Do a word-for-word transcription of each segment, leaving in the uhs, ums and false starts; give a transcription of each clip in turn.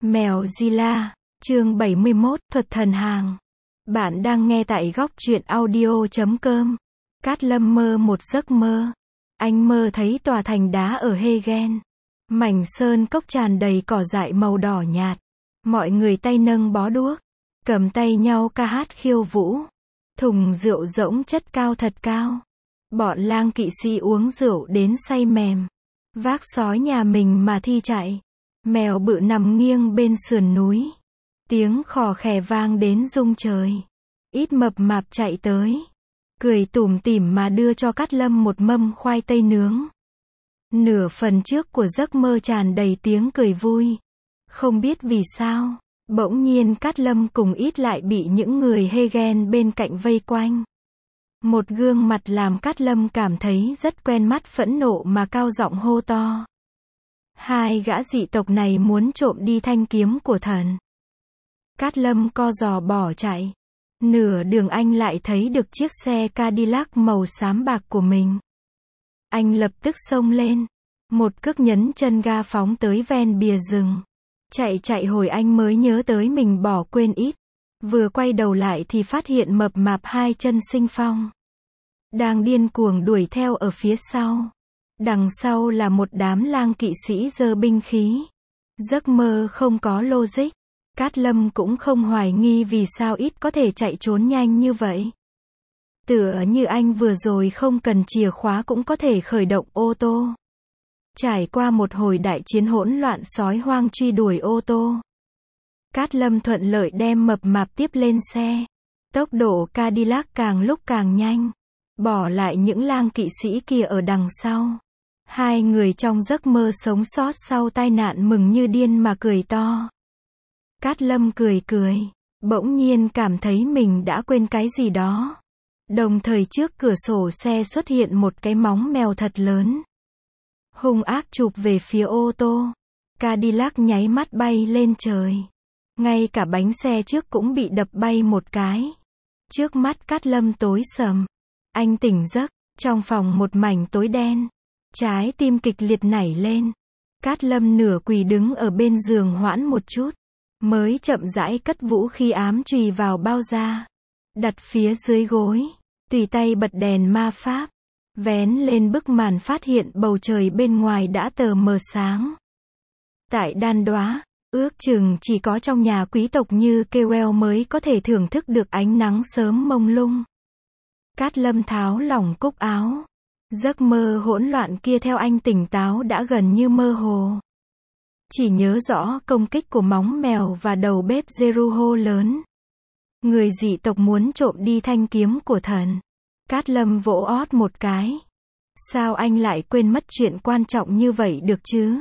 Mèo Zilla, chương bảy mươi mốt, thuật thần hàng. Bạn đang nghe tại góc truyện audio chấm com. Cát Lâm mơ một giấc mơ. Anh mơ thấy tòa thành đá ở Hegen. Mảnh sơn cốc tràn đầy cỏ dại màu đỏ nhạt. Mọi người tay nâng bó đuốc, cầm tay nhau ca hát khiêu vũ. Thùng rượu rỗng chất cao thật cao. Bọn lang kỵ sĩ uống rượu đến say mềm. Vác sói nhà mình mà thi chạy. Mèo bự nằm nghiêng bên sườn núi. Tiếng khò khè vang đến rung trời. Ít mập mạp chạy tới, cười tủm tỉm mà đưa cho Cát Lâm một mâm khoai tây nướng. Nửa phần trước của giấc mơ tràn đầy tiếng cười vui. Không biết vì sao, bỗng nhiên Cát Lâm cùng Ít lại bị những người Hegen bên cạnh vây quanh. Một gương mặt làm Cát Lâm cảm thấy rất quen mắt, phẫn nộ mà cao giọng hô to. Hai gã dị tộc này muốn trộm đi thanh kiếm của thần. Cát Lâm co giò bỏ chạy. Nửa đường anh lại thấy được chiếc xe Cadillac màu xám bạc của mình. Anh lập tức xông lên. Một cước nhấn chân ga phóng tới ven bìa rừng. Chạy chạy hồi anh mới nhớ tới mình bỏ quên Ít. Vừa quay đầu lại thì phát hiện mập mạp hai chân sinh phong đang điên cuồng đuổi theo ở phía sau. Đằng sau là một đám lang kỵ sĩ giơ binh khí. Giấc mơ không có logic. Cát Lâm cũng không hoài nghi vì sao Ít có thể chạy trốn nhanh như vậy. Tựa như anh vừa rồi không cần chìa khóa cũng có thể khởi động ô tô. Trải qua một hồi đại chiến hỗn loạn, sói hoang truy đuổi ô tô. Cát Lâm thuận lợi đem mập mạp tiếp lên xe. Tốc độ Cadillac càng lúc càng nhanh. Bỏ lại những lang kỵ sĩ kia ở đằng sau. Hai người trong giấc mơ sống sót sau tai nạn mừng như điên mà cười to. Cát Lâm cười cười, bỗng nhiên cảm thấy mình đã quên cái gì đó. Đồng thời trước cửa sổ xe xuất hiện một cái móng mèo thật lớn. Hung ác chụp về phía ô tô. Cadillac nháy mắt bay lên trời. Ngay cả bánh xe trước cũng bị đập bay một cái. Trước mắt Cát Lâm tối sầm. Anh tỉnh giấc, trong phòng một mảnh tối đen. Trái tim kịch liệt nảy lên. Cát Lâm nửa quỳ đứng ở bên giường hoãn một chút. Mới chậm rãi cất vũ khí ám chùy vào bao da. Đặt phía dưới gối. Tùy tay bật đèn ma pháp. Vén lên bức màn, phát hiện bầu trời bên ngoài đã tờ mờ sáng. Tại Đan Đoá, ước chừng chỉ có trong nhà quý tộc như Kewell mới có thể thưởng thức được ánh nắng sớm mông lung. Cát Lâm tháo lỏng cúc áo. Giấc mơ hỗn loạn kia theo anh tỉnh táo đã gần như mơ hồ. Chỉ nhớ rõ công kích của móng mèo và đầu bếp Jeruho lớn. Người dị tộc muốn trộm đi thanh kiếm của thần. Cát Lâm vỗ ót một cái. Sao anh lại quên mất chuyện quan trọng như vậy được chứ?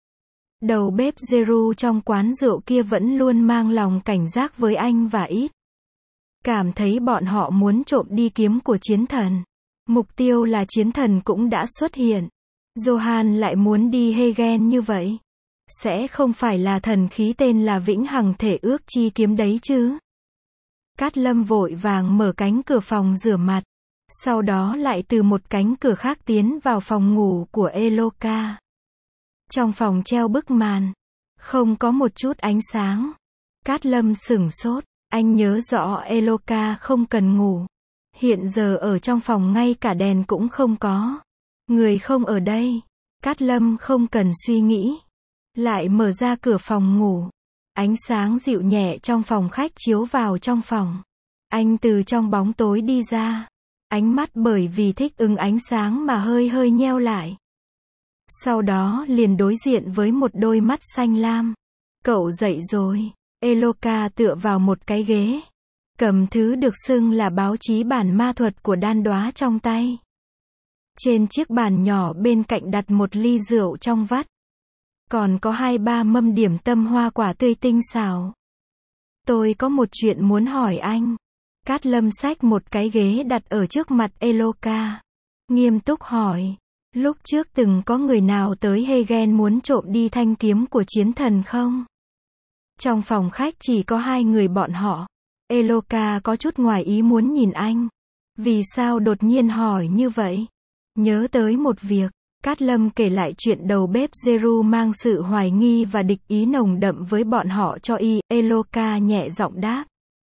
Đầu bếp Jeru trong quán rượu kia vẫn luôn mang lòng cảnh giác với anh và Ít. Cảm thấy bọn họ muốn trộm đi kiếm của chiến thần. Mục tiêu là chiến thần cũng đã xuất hiện. Johan lại muốn đi Hegen như vậy. Sẽ không phải là thần khí tên là Vĩnh Hằng Thể Ước Chi Kiếm đấy chứ? Cát Lâm vội vàng mở cánh cửa phòng rửa mặt. Sau đó lại từ một cánh cửa khác tiến vào phòng ngủ của Eloka. Trong phòng treo bức màn. Không có một chút ánh sáng. Cát Lâm sửng sốt. Anh nhớ rõ Eloka không cần ngủ. Hiện giờ ở trong phòng ngay cả đèn cũng không có. Người không ở đây. Cát Lâm không cần suy nghĩ. Lại mở ra cửa phòng ngủ. Ánh sáng dịu nhẹ trong phòng khách chiếu vào trong phòng. Anh từ trong bóng tối đi ra. Ánh mắt bởi vì thích ứng ánh sáng mà hơi hơi nheo lại. Sau đó liền đối diện với một đôi mắt xanh lam. Cậu dậy rồi. Eloka tựa vào một cái ghế. Cầm thứ được xưng là báo chí bản ma thuật của Đan Đoá trong tay. Trên chiếc bàn nhỏ bên cạnh đặt một ly rượu trong vắt. Còn có hai ba mâm điểm tâm hoa quả tươi tinh xào. Tôi có một chuyện muốn hỏi anh. Cát Lâm xách một cái ghế đặt ở trước mặt Eloka. Nghiêm túc hỏi. Lúc trước từng có người nào tới Hegen muốn trộm đi thanh kiếm của chiến thần không? Trong phòng khách chỉ có hai người bọn họ. Eloka có chút ngoài ý muốn nhìn anh. Vì sao đột nhiên hỏi như vậy? Nhớ tới một việc. Cát Lâm kể lại chuyện đầu bếp Jeru mang sự hoài nghi và địch ý nồng đậm với bọn họ cho y. Eloka nhẹ giọng đáp.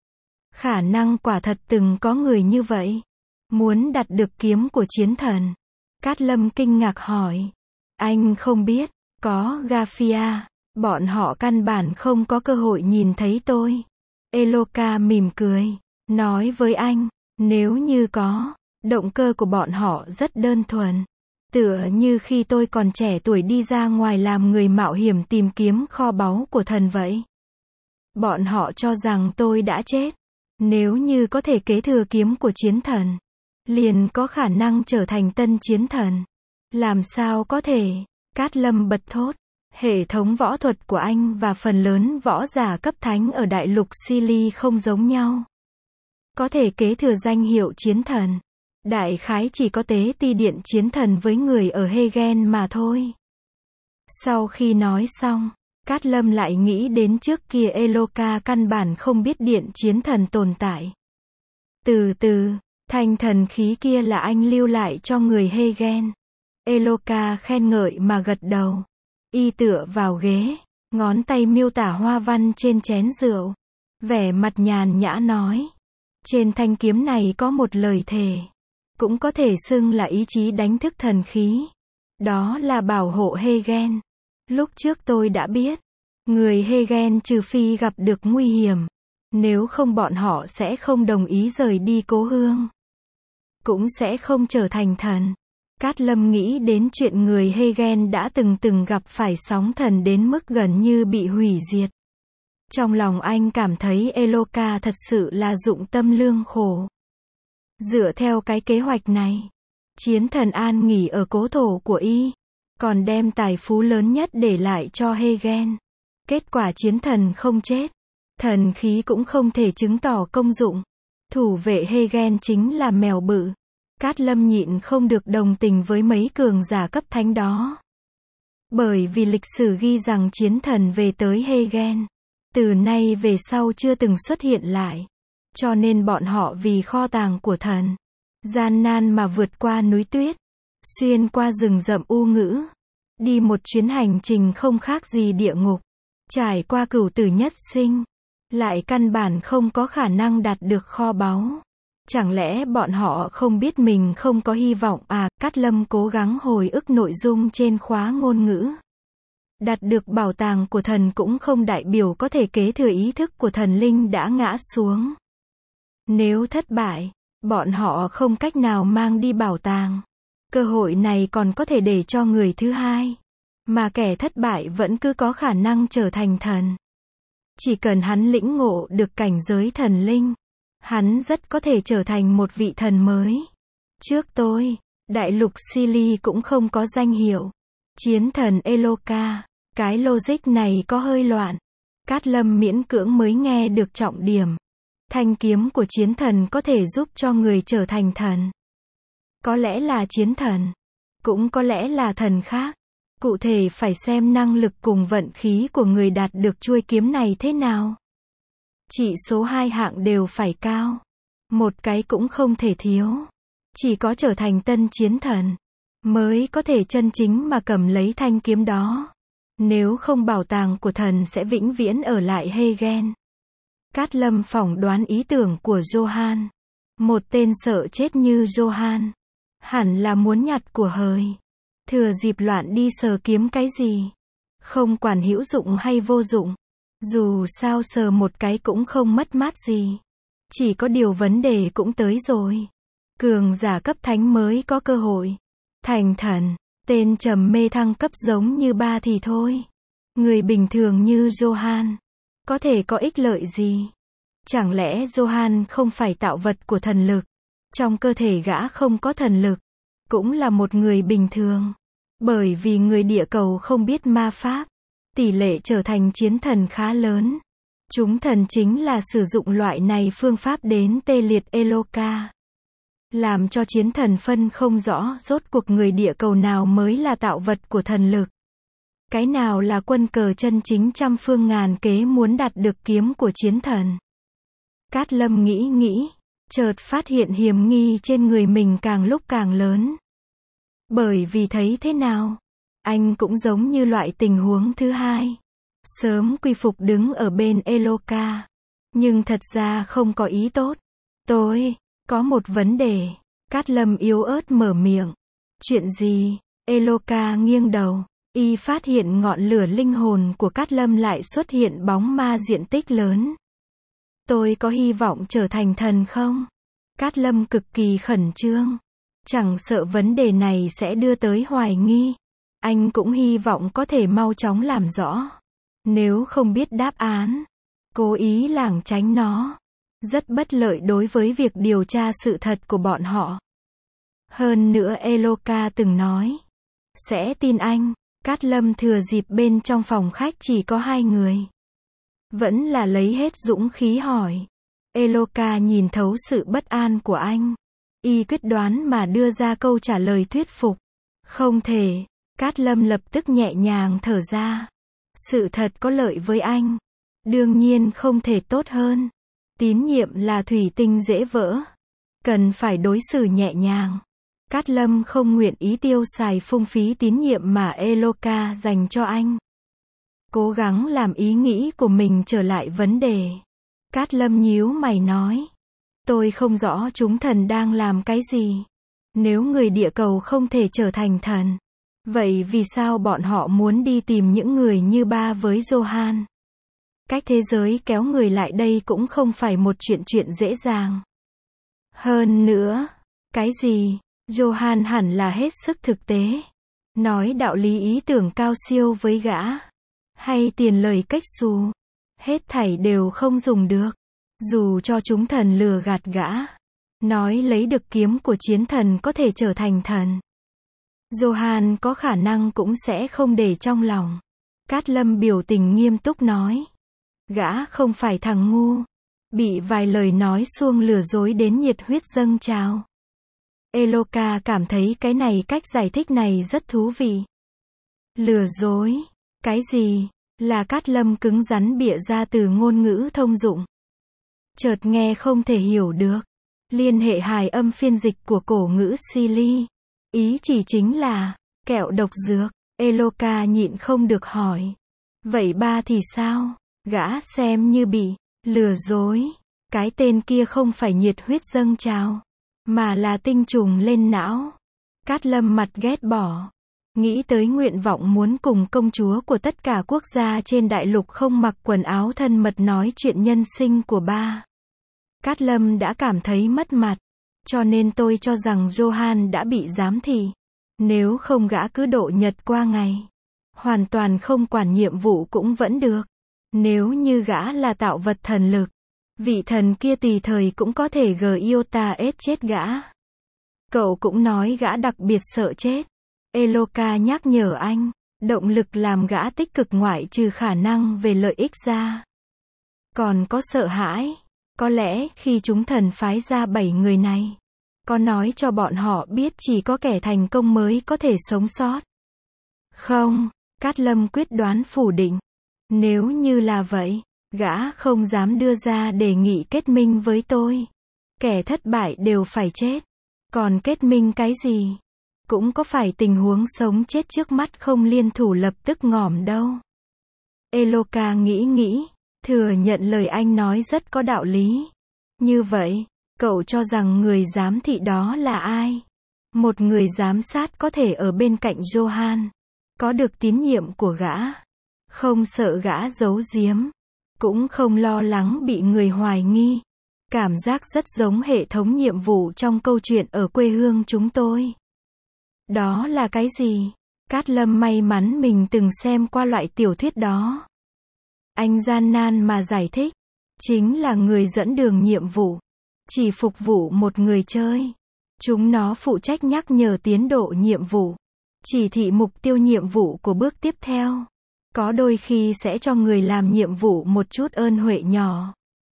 Khả năng quả thật từng có người như vậy. Muốn đặt được kiếm của chiến thần. Cát Lâm kinh ngạc hỏi. Anh không biết, có Gafia, bọn họ căn bản không có cơ hội nhìn thấy tôi. Eloka mỉm cười, nói với anh, nếu như có, động cơ của bọn họ rất đơn thuần. Tựa như khi tôi còn trẻ tuổi đi ra ngoài làm người mạo hiểm tìm kiếm kho báu của thần vậy. Bọn họ cho rằng tôi đã chết. Nếu như có thể kế thừa kiếm của chiến thần, liền có khả năng trở thành tân chiến thần. Làm sao có thể? Cát Lâm bật thốt. Hệ thống võ thuật của anh và phần lớn võ giả cấp thánh ở đại lục Sili không giống nhau. Có thể kế thừa danh hiệu chiến thần. Đại khái chỉ có tế ti điện chiến thần với người ở Hegen mà thôi. Sau khi nói xong, Cát Lâm lại nghĩ đến trước kia Eloka căn bản không biết điện chiến thần tồn tại. Từ từ, thanh thần khí kia là anh lưu lại cho người Hegen. Eloka khen ngợi mà gật đầu. Y tựa vào ghế, ngón tay miêu tả hoa văn trên chén rượu. Vẻ mặt nhàn nhã nói. Trên thanh kiếm này có một lời thề. Cũng có thể xưng là ý chí đánh thức thần khí. Đó là bảo hộ Hegen. Lúc trước tôi đã biết. Người Hegen trừ phi gặp được nguy hiểm. Nếu không bọn họ sẽ không đồng ý rời đi cố hương. Cũng sẽ không trở thành thần. Cát Lâm nghĩ đến chuyện người Hegen đã từng từng gặp phải sóng thần đến mức gần như bị hủy diệt. Trong lòng anh cảm thấy Eloka thật sự là dụng tâm lương khổ. Dựa theo cái kế hoạch này, chiến thần an nghỉ ở cố thổ của y, còn đem tài phú lớn nhất để lại cho Hegen. Kết quả chiến thần không chết, thần khí cũng không thể chứng tỏ công dụng. Thủ vệ Hegen chính là mèo bự. Cát Lâm nhịn không được đồng tình với mấy cường giả cấp thánh đó. Bởi vì lịch sử ghi rằng chiến thần về tới Hegen, từ nay về sau chưa từng xuất hiện lại. Cho nên bọn họ vì kho tàng của thần, gian nan mà vượt qua núi tuyết, xuyên qua rừng rậm u ngữ, đi một chuyến hành trình không khác gì địa ngục, trải qua cửu tử nhất sinh, lại căn bản không có khả năng đạt được kho báu. Chẳng lẽ bọn họ không biết mình không có hy vọng à? Cát Lâm cố gắng hồi ức nội dung trên khóa ngôn ngữ. Đạt được bảo tàng của thần cũng không đại biểu có thể kế thừa ý thức của thần linh đã ngã xuống. Nếu thất bại, bọn họ không cách nào mang đi bảo tàng. Cơ hội này còn có thể để cho người thứ hai. Mà kẻ thất bại vẫn cứ có khả năng trở thành thần. Chỉ cần hắn lĩnh ngộ được cảnh giới thần linh, hắn rất có thể trở thành một vị thần mới. Trước tôi, đại lục Sili cũng không có danh hiệu. Chiến thần Eloka, cái logic này có hơi loạn. Cát Lâm miễn cưỡng mới nghe được trọng điểm. Thanh kiếm của chiến thần có thể giúp cho người trở thành thần. Có lẽ là chiến thần, cũng có lẽ là thần khác. Cụ thể phải xem năng lực cùng vận khí của người đạt được chuôi kiếm này thế nào. Chỉ số hai hạng đều phải cao. Một cái cũng không thể thiếu. Chỉ có trở thành tân chiến thần, mới có thể chân chính mà cầm lấy thanh kiếm đó. Nếu không bảo tàng của thần sẽ vĩnh viễn ở lại Hegen. Cát Lâm phỏng đoán ý tưởng của Johan. Một tên sợ chết như Johan. Hẳn là muốn nhặt của hời. Thừa dịp loạn đi sờ kiếm cái gì. Không quản hữu dụng hay vô dụng. Dù sao sờ một cái cũng không mất mát gì. Chỉ có điều vấn đề cũng tới rồi. Cường giả cấp thánh mới có cơ hội. Thành thần, tên trầm mê thăng cấp giống như ba thì thôi. Người bình thường như Johan, có thể có ích lợi gì? Chẳng lẽ Johan không phải tạo vật của thần lực? Trong cơ thể gã không có thần lực, cũng là một người bình thường. Bởi vì người địa cầu không biết ma pháp, tỷ lệ trở thành chiến thần khá lớn. Chúng thần chính là sử dụng loại này phương pháp đến tê liệt Eloka. Làm cho chiến thần phân không rõ rốt cuộc người địa cầu nào mới là tạo vật của thần lực. Cái nào là quân cờ chân chính trăm phương ngàn kế muốn đạt được kiếm của chiến thần. Cát Lâm nghĩ nghĩ, chợt phát hiện hiểm nghi trên người mình càng lúc càng lớn. Bởi vì thấy thế nào, anh cũng giống như loại tình huống thứ hai. Sớm quy phục đứng ở bên Eloka. Nhưng thật ra không có ý tốt. Tôi, có một vấn đề. Cát Lâm yếu ớt mở miệng. Chuyện gì? Eloka nghiêng đầu. Y phát hiện ngọn lửa linh hồn của Cát Lâm lại xuất hiện bóng ma diện tích lớn. Tôi có hy vọng trở thành thần không? Cát Lâm cực kỳ khẩn trương. Chẳng sợ vấn đề này sẽ đưa tới hoài nghi. Anh cũng hy vọng có thể mau chóng làm rõ. Nếu không biết đáp án, cố ý lảng tránh nó, rất bất lợi đối với việc điều tra sự thật của bọn họ. Hơn nữa Eloka từng nói, sẽ tin anh. Cát Lâm thừa dịp bên trong phòng khách chỉ có hai người. Vẫn là lấy hết dũng khí hỏi. Eloka nhìn thấu sự bất an của anh. Y quyết đoán mà đưa ra câu trả lời thuyết phục. Không thể. Cát Lâm lập tức nhẹ nhàng thở ra. Sự thật có lợi với anh. Đương nhiên không thể tốt hơn. Tín nhiệm là thủy tinh dễ vỡ. Cần phải đối xử nhẹ nhàng. Cát Lâm không nguyện ý tiêu xài phung phí tín nhiệm mà Eloka dành cho anh. Cố gắng làm ý nghĩ của mình trở lại vấn đề. Cát Lâm nhíu mày nói. Tôi không rõ chúng thần đang làm cái gì. Nếu người địa cầu không thể trở thành thần, vậy vì sao bọn họ muốn đi tìm những người như ba với Johan? Cách thế giới kéo người lại đây cũng không phải một chuyện chuyện dễ dàng. Hơn nữa, cái gì? Johan hẳn là hết sức thực tế. Nói đạo lý ý tưởng cao siêu với gã. Hay tiền lời cách xù. Hết thảy đều không dùng được. Dù cho chúng thần lừa gạt gã. Nói lấy được kiếm của chiến thần có thể trở thành thần. Johan có khả năng cũng sẽ không để trong lòng. Cát Lâm biểu tình nghiêm túc nói. Gã không phải thằng ngu. Bị vài lời nói suông lừa dối đến nhiệt huyết dâng trào. Eloka cảm thấy cái này cách giải thích này rất thú vị. Lừa dối? Cái gì? Là Cát Lâm cứng rắn bịa ra từ ngôn ngữ thông dụng. Chợt nghe không thể hiểu được. Liên hệ hài âm phiên dịch của cổ ngữ Sili. Ý chỉ chính là kẹo độc dược. Eloka nhịn không được hỏi. Vậy ba thì sao? Gã xem như bị lừa dối. Cái tên kia không phải nhiệt huyết dâng trào, mà là tinh trùng lên não. Cát Lâm mặt ghét bỏ. Nghĩ tới nguyện vọng muốn cùng công chúa của tất cả quốc gia trên đại lục không mặc quần áo thân mật nói chuyện nhân sinh của ba. Cát Lâm đã cảm thấy mất mặt. Cho nên tôi cho rằng Johan đã bị giám thị. Nếu không gã cứ độ nhật qua ngày. Hoàn toàn không quản nhiệm vụ cũng vẫn được. Nếu như gã là tạo vật thần lực, vị thần kia tùy thời cũng có thể Giota ết chết gã. Cậu cũng nói gã đặc biệt sợ chết. Eloka nhắc nhở anh, động lực làm gã tích cực ngoại trừ khả năng về lợi ích ra. Còn có sợ hãi. Có lẽ khi chúng thần phái ra bảy người này, có nói cho bọn họ biết chỉ có kẻ thành công mới có thể sống sót. Không, Cát Lâm quyết đoán phủ định. Nếu như là vậy, gã không dám đưa ra đề nghị kết minh với tôi. Kẻ thất bại đều phải chết. Còn kết minh cái gì? Cũng có phải tình huống sống chết trước mắt không liên thủ lập tức ngỏm đâu. Eloka nghĩ nghĩ, thừa nhận lời anh nói rất có đạo lý. Như vậy, cậu cho rằng người giám thị đó là ai? Một người giám sát có thể ở bên cạnh Johan, có được tín nhiệm của gã, không sợ gã giấu giếm, cũng không lo lắng bị người hoài nghi. Cảm giác rất giống hệ thống nhiệm vụ trong câu chuyện ở quê hương chúng tôi. Đó là cái gì? Cát Lâm may mắn mình từng xem qua loại tiểu thuyết đó. Anh gian nan mà giải thích. Chính là người dẫn đường nhiệm vụ. Chỉ phục vụ một người chơi. Chúng nó phụ trách nhắc nhở tiến độ nhiệm vụ. Chỉ thị mục tiêu nhiệm vụ của bước tiếp theo. Có đôi khi sẽ cho người làm nhiệm vụ một chút ơn huệ nhỏ.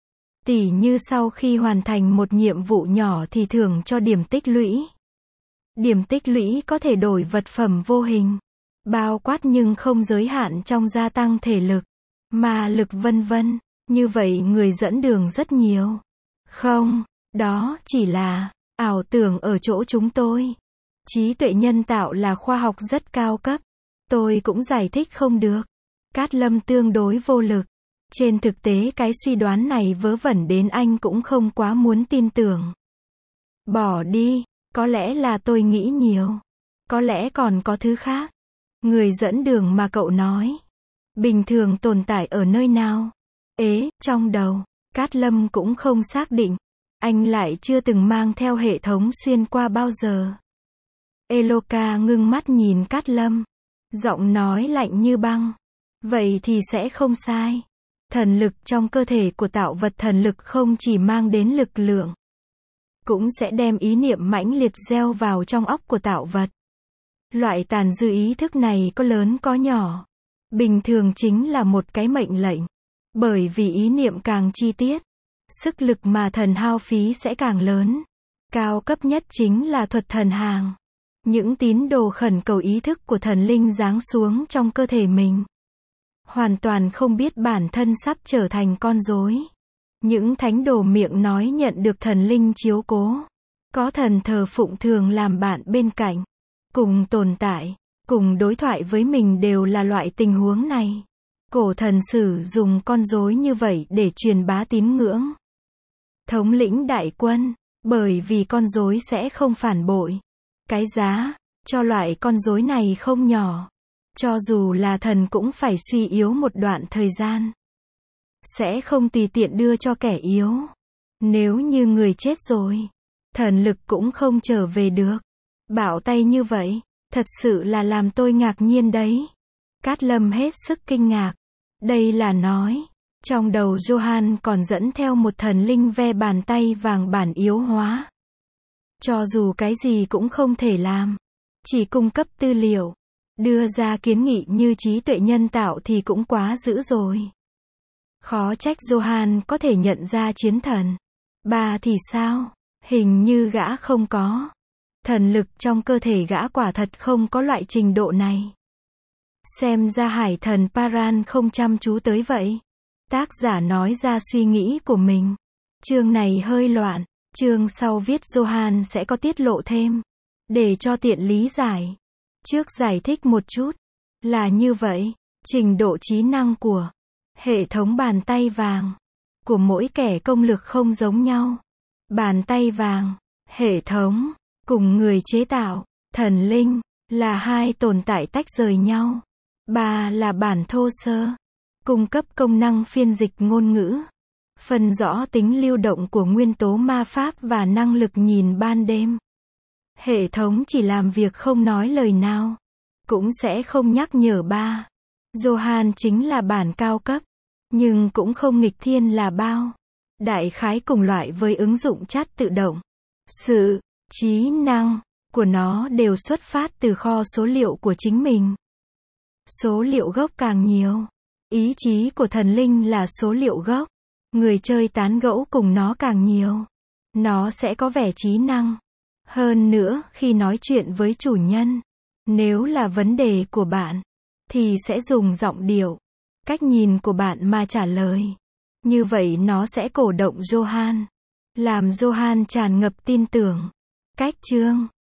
Tỉ như sau khi hoàn thành một nhiệm vụ nhỏ thì thưởng cho điểm tích lũy. Điểm tích lũy có thể đổi vật phẩm vô hình, bao quát nhưng không giới hạn trong gia tăng thể lực, ma lực vân vân. Như vậy người dẫn đường rất nhiều. Không, đó chỉ là ảo tưởng ở chỗ chúng tôi. Trí tuệ nhân tạo là khoa học rất cao cấp. Tôi cũng giải thích không được. Cát Lâm tương đối vô lực. Trên thực tế cái suy đoán này vớ vẩn đến anh cũng không quá muốn tin tưởng. Bỏ đi, có lẽ là tôi nghĩ nhiều. Có lẽ còn có thứ khác. Người dẫn đường mà cậu nói. Bình thường tồn tại ở nơi nào? Ế, trong đầu. Cát Lâm cũng không xác định. Anh lại chưa từng mang theo hệ thống xuyên qua bao giờ. Eloka ngưng mắt nhìn Cát Lâm. Giọng nói lạnh như băng. Vậy thì sẽ không sai. Thần lực trong cơ thể của tạo vật thần lực không chỉ mang đến lực lượng. Cũng sẽ đem ý niệm mãnh liệt gieo vào trong óc của tạo vật. Loại tàn dư ý thức này có lớn có nhỏ. Bình thường chính là một cái mệnh lệnh. Bởi vì ý niệm càng chi tiết, sức lực mà thần hao phí sẽ càng lớn. Cao cấp nhất chính là thuật thần hàng. Những tín đồ khẩn cầu ý thức của thần linh giáng xuống trong cơ thể mình. Hoàn toàn không biết bản thân sắp trở thành con rối. Những thánh đồ miệng nói nhận được thần linh chiếu cố. Có thần thờ phụng thường làm bạn bên cạnh. Cùng tồn tại, cùng đối thoại với mình đều là loại tình huống này. Cổ thần sử dùng con rối như vậy để truyền bá tín ngưỡng. Thống lĩnh đại quân, bởi vì con rối sẽ không phản bội. Cái giá cho loại con rối này không nhỏ. Cho dù là thần cũng phải suy yếu một đoạn thời gian. Sẽ không tùy tiện đưa cho kẻ yếu. Nếu như người chết rồi, thần lực cũng không trở về được. Bảo tay như vậy, thật sự là làm tôi ngạc nhiên đấy. Cát Lâm hết sức kinh ngạc. Đây là nói, trong đầu Johan còn dẫn theo một thần linh ve bàn tay vàng bản yếu hóa. Cho dù cái gì cũng không thể làm, chỉ cung cấp tư liệu, đưa ra kiến nghị như trí tuệ nhân tạo thì cũng quá dữ rồi. Khó trách Johan có thể nhận ra chiến thần. Ba thì sao? Hình như gã không có. Thần lực trong cơ thể gã quả thật không có loại trình độ này. Xem ra hải thần Paran không chăm chú tới vậy. Tác giả nói ra suy nghĩ của mình. Chương này hơi loạn. Chương sau viết Johan sẽ có tiết lộ thêm. Để cho tiện lý giải. Trước giải thích một chút. Là như vậy. Trình độ trí năng của hệ thống bàn tay vàng của mỗi kẻ công lực không giống nhau. Bàn tay vàng, hệ thống, cùng người chế tạo, thần linh, là hai tồn tại tách rời nhau. Ba là bản thô sơ, cung cấp công năng phiên dịch ngôn ngữ, phân rõ tính lưu động của nguyên tố ma pháp và năng lực nhìn ban đêm. Hệ thống chỉ làm việc không nói lời nào, cũng sẽ không nhắc nhở ba. Johan chính là bản cao cấp, nhưng cũng không nghịch thiên là bao. Đại khái cùng loại với ứng dụng chat tự động. Sự trí năng của nó đều xuất phát từ kho số liệu của chính mình. Số liệu gốc càng nhiều, ý chí của thần linh là số liệu gốc. Người chơi tán gẫu cùng nó càng nhiều, nó sẽ có vẻ trí năng. Hơn nữa, khi nói chuyện với chủ nhân, nếu là vấn đề của bạn, thì sẽ dùng giọng điệu, cách nhìn của bạn mà trả lời. Như vậy nó sẽ cổ động Johan, làm Johan tràn ngập tin tưởng. Cách chương